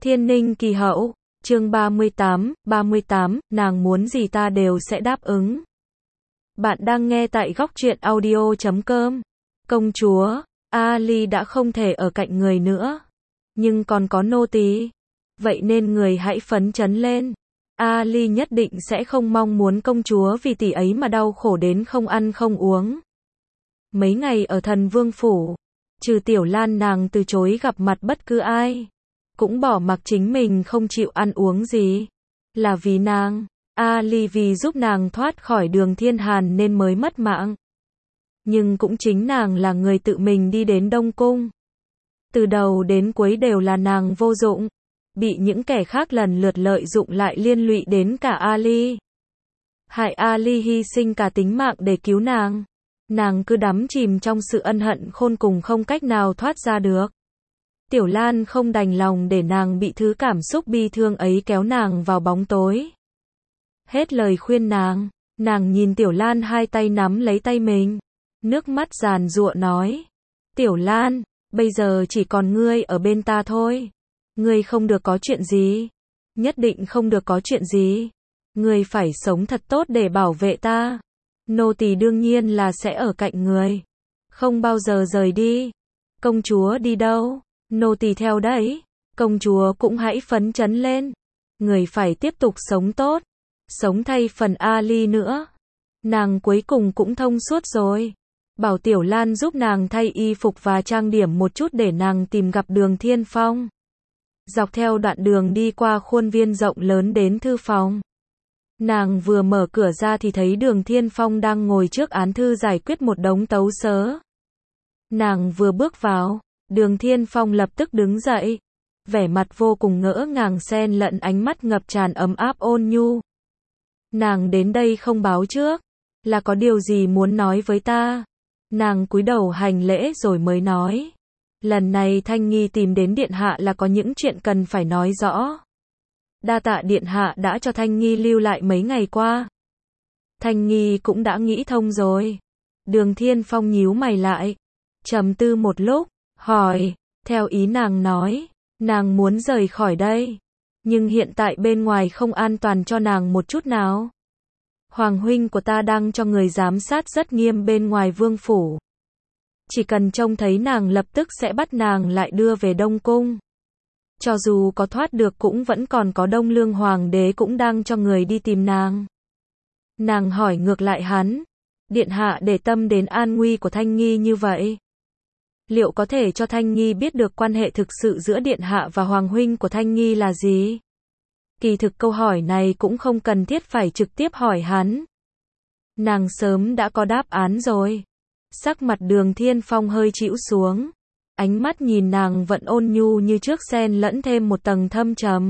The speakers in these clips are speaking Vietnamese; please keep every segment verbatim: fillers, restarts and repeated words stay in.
Thiên Ninh Kỳ Hậu, chương ba mươi tám, ba mươi tám, nàng muốn gì ta đều sẽ đáp ứng. Bạn đang nghe tại góc truyện audio chấm com. Công chúa, Ali đã không thể ở cạnh người nữa, nhưng còn có nô tỳ. Vậy nên người hãy phấn chấn lên. Ali nhất định sẽ không mong muốn công chúa vì tỷ ấy mà đau khổ đến không ăn không uống. Mấy ngày ở Thần Vương phủ, trừ Tiểu Lan nàng từ chối gặp mặt bất cứ ai, cũng bỏ mặc chính mình không chịu ăn uống gì. Là vì nàng, Ali vì giúp nàng thoát khỏi Đường Thiên Hàn nên mới mất mạng. Nhưng cũng chính nàng là người tự mình đi đến Đông Cung. Từ đầu đến cuối đều là nàng vô dụng, bị những kẻ khác lần lượt lợi dụng lại liên lụy đến cả Ali. Hại Ali hy sinh cả tính mạng để cứu nàng. Nàng cứ đắm chìm trong sự ân hận khôn cùng không cách nào thoát ra được. Tiểu Lan không đành lòng để nàng bị thứ cảm xúc bi thương ấy kéo nàng vào bóng tối. Hết lời khuyên nàng, nàng nhìn Tiểu Lan hai tay nắm lấy tay mình, nước mắt giàn giụa nói: Tiểu Lan, bây giờ chỉ còn ngươi ở bên ta thôi. Ngươi không được có chuyện gì, nhất định không được có chuyện gì. Ngươi phải sống thật tốt để bảo vệ ta. Nô tỳ đương nhiên là sẽ ở cạnh người, không bao giờ rời đi. Công chúa đi đâu, nô tỳ theo đấy. Công chúa cũng hãy phấn chấn lên. Người phải tiếp tục sống tốt, sống thay phần Ali nữa. Nàng cuối cùng cũng thông suốt rồi. Bảo Tiểu Lan giúp nàng thay y phục và trang điểm một chút để nàng tìm gặp Đường Thiên Phong. Dọc theo đoạn đường đi qua khuôn viên rộng lớn đến thư phòng. Nàng vừa mở cửa ra thì thấy Đường Thiên Phong đang ngồi trước án thư giải quyết một đống tấu sớ. Nàng vừa bước vào, Đường Thiên Phong lập tức đứng dậy, vẻ mặt vô cùng ngỡ ngàng xen lẫn ánh mắt ngập tràn ấm áp ôn nhu. Nàng đến đây không báo trước, là có điều gì muốn nói với ta? Nàng cúi đầu hành lễ rồi mới nói: lần này Thanh Nghi tìm đến điện hạ là có những chuyện cần phải nói rõ. Đa tạ điện hạ đã cho Thanh Nghi lưu lại mấy ngày qua. Thanh Nghi cũng đã nghĩ thông rồi. Đường Thiên Phong nhíu mày lại, trầm tư một lúc, hỏi: theo ý nàng nói, nàng muốn rời khỏi đây, nhưng hiện tại bên ngoài không an toàn cho nàng một chút nào. Hoàng huynh của ta đang cho người giám sát rất nghiêm bên ngoài vương phủ. Chỉ cần trông thấy nàng lập tức sẽ bắt nàng lại đưa về Đông Cung. Cho dù có thoát được cũng vẫn còn có Đông Lương Hoàng đế cũng đang cho người đi tìm nàng. Nàng hỏi ngược lại hắn: điện hạ để tâm đến an nguy của Thanh Nghi như vậy, liệu có thể cho Thanh Nghi biết được quan hệ thực sự giữa điện hạ và hoàng huynh của Thanh Nghi là gì? Kỳ thực câu hỏi này cũng không cần thiết phải trực tiếp hỏi hắn. Nàng sớm đã có đáp án rồi. Sắc mặt Đường Thiên Phong hơi chĩu xuống, ánh mắt nhìn nàng vẫn ôn nhu như trước xen lẫn thêm một tầng thâm trầm.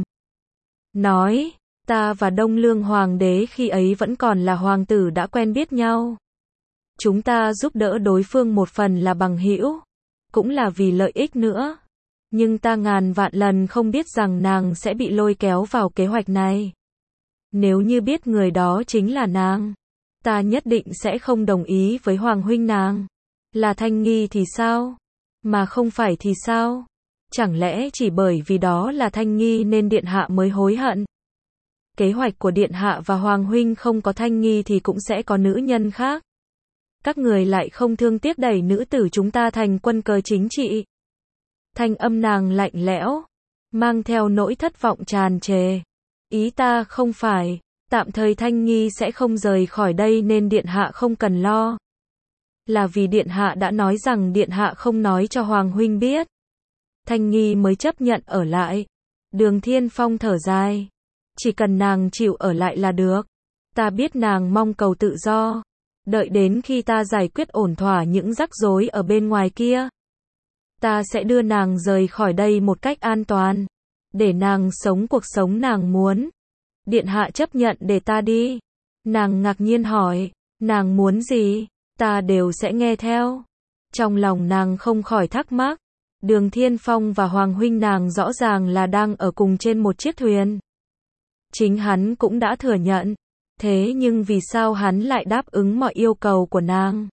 Nói: ta và Đông Lương Hoàng đế khi ấy vẫn còn là hoàng tử đã quen biết nhau. Chúng ta giúp đỡ đối phương một phần là bằng hữu, cũng là vì lợi ích nữa. Nhưng ta ngàn vạn lần không biết rằng nàng sẽ bị lôi kéo vào kế hoạch này. Nếu như biết người đó chính là nàng, ta nhất định sẽ không đồng ý với hoàng huynh nàng. Là Thanh Nghi thì sao? Mà không phải thì sao? Chẳng lẽ chỉ bởi vì đó là Thanh Nghi nên điện hạ mới hối hận? Kế hoạch của điện hạ và hoàng huynh không có Thanh Nghi thì cũng sẽ có nữ nhân khác. Các người lại không thương tiếc đẩy nữ tử chúng ta thành quân cờ chính trị. Thanh âm nàng lạnh lẽo, mang theo nỗi thất vọng tràn trề. Ý ta không phải, tạm thời Thanh Nghi sẽ không rời khỏi đây nên điện hạ không cần lo. Là vì điện hạ đã nói rằng điện hạ không nói cho hoàng huynh biết, Thanh Nghi mới chấp nhận ở lại. Đường Thiên Phong thở dài: chỉ cần nàng chịu ở lại là được. Ta biết nàng mong cầu tự do. Đợi đến khi ta giải quyết ổn thỏa những rắc rối ở bên ngoài kia, ta sẽ đưa nàng rời khỏi đây một cách an toàn, để nàng sống cuộc sống nàng muốn. Điện hạ chấp nhận để ta đi? Nàng ngạc nhiên hỏi: nàng muốn gì, ta đều sẽ nghe theo. Trong lòng nàng không khỏi thắc mắc, Đường Thiên Phong và hoàng huynh nàng rõ ràng là đang ở cùng trên một chiếc thuyền. Chính hắn cũng đã thừa nhận, thế nhưng vì sao hắn lại đáp ứng mọi yêu cầu của nàng?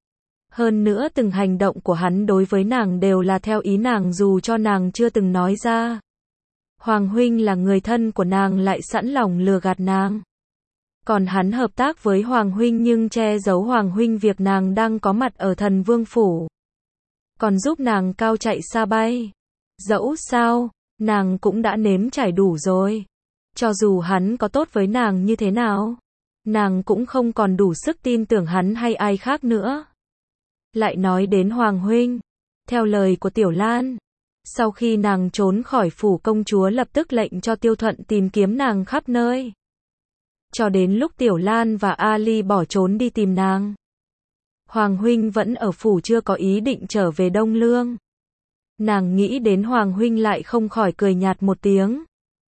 Hơn nữa từng hành động của hắn đối với nàng đều là theo ý nàng dù cho nàng chưa từng nói ra. Hoàng huynh là người thân của nàng lại sẵn lòng lừa gạt nàng. Còn hắn hợp tác với Hoàng huynh nhưng che giấu Hoàng huynh việc nàng đang có mặt ở Thần Vương phủ. Còn giúp nàng cao chạy xa bay. Dẫu sao, nàng cũng đã nếm trải đủ rồi. Cho dù hắn có tốt với nàng như thế nào, nàng cũng không còn đủ sức tin tưởng hắn hay ai khác nữa. Lại nói đến Hoàng huynh, theo lời của Tiểu Lan, sau khi nàng trốn khỏi phủ công chúa lập tức lệnh cho Tiêu Thuận tìm kiếm nàng khắp nơi. Cho đến lúc Tiểu Lan và Ali bỏ trốn đi tìm nàng, Hoàng huynh vẫn ở phủ chưa có ý định trở về Đông Lương. Nàng nghĩ đến Hoàng huynh lại không khỏi cười nhạt một tiếng.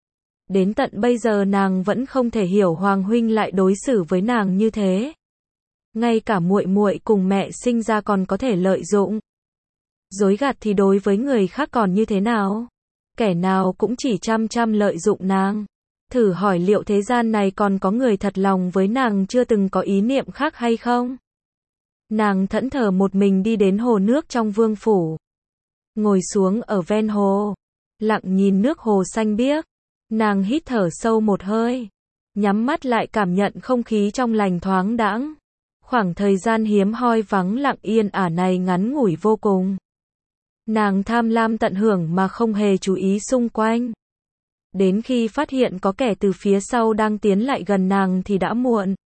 Đến tận bây giờ nàng vẫn không thể hiểu Hoàng huynh lại đối xử với nàng như thế. Ngay cả muội muội cùng mẹ sinh ra còn có thể lợi dụng. Dối gạt thì đối với người khác còn như thế nào? Kẻ nào cũng chỉ chăm chăm lợi dụng nàng. Thử hỏi liệu thế gian này còn có người thật lòng với nàng chưa từng có ý niệm khác hay không? Nàng thẫn thờ một mình đi đến hồ nước trong vương phủ. Ngồi xuống ở ven hồ, lặng nhìn nước hồ xanh biếc. Nàng hít thở sâu một hơi, nhắm mắt lại cảm nhận không khí trong lành thoáng đãng. Khoảng thời gian hiếm hoi vắng lặng yên ả này ngắn ngủi vô cùng. Nàng tham lam tận hưởng mà không hề chú ý xung quanh. Đến khi phát hiện có kẻ từ phía sau đang tiến lại gần nàng thì đã muộn.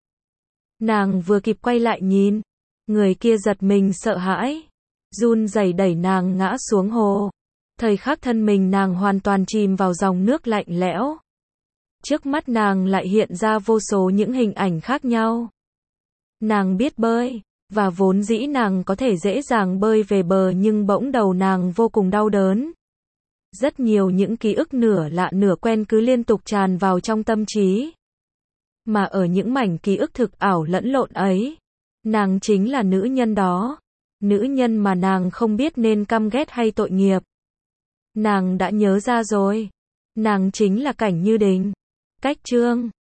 Nàng vừa kịp quay lại nhìn, người kia giật mình sợ hãi, run rẩy đẩy nàng ngã xuống hồ. Thời khắc thân mình nàng hoàn toàn chìm vào dòng nước lạnh lẽo. Trước mắt nàng lại hiện ra vô số những hình ảnh khác nhau. Nàng biết bơi, và vốn dĩ nàng có thể dễ dàng bơi về bờ nhưng bỗng đầu nàng vô cùng đau đớn. Rất nhiều những ký ức nửa lạ nửa quen cứ liên tục tràn vào trong tâm trí. Mà ở những mảnh ký ức thực ảo lẫn lộn ấy, nàng chính là nữ nhân đó. Nữ nhân mà nàng không biết nên căm ghét hay tội nghiệp. Nàng đã nhớ ra rồi. Nàng chính là Cảnh Như Đình. Cách chương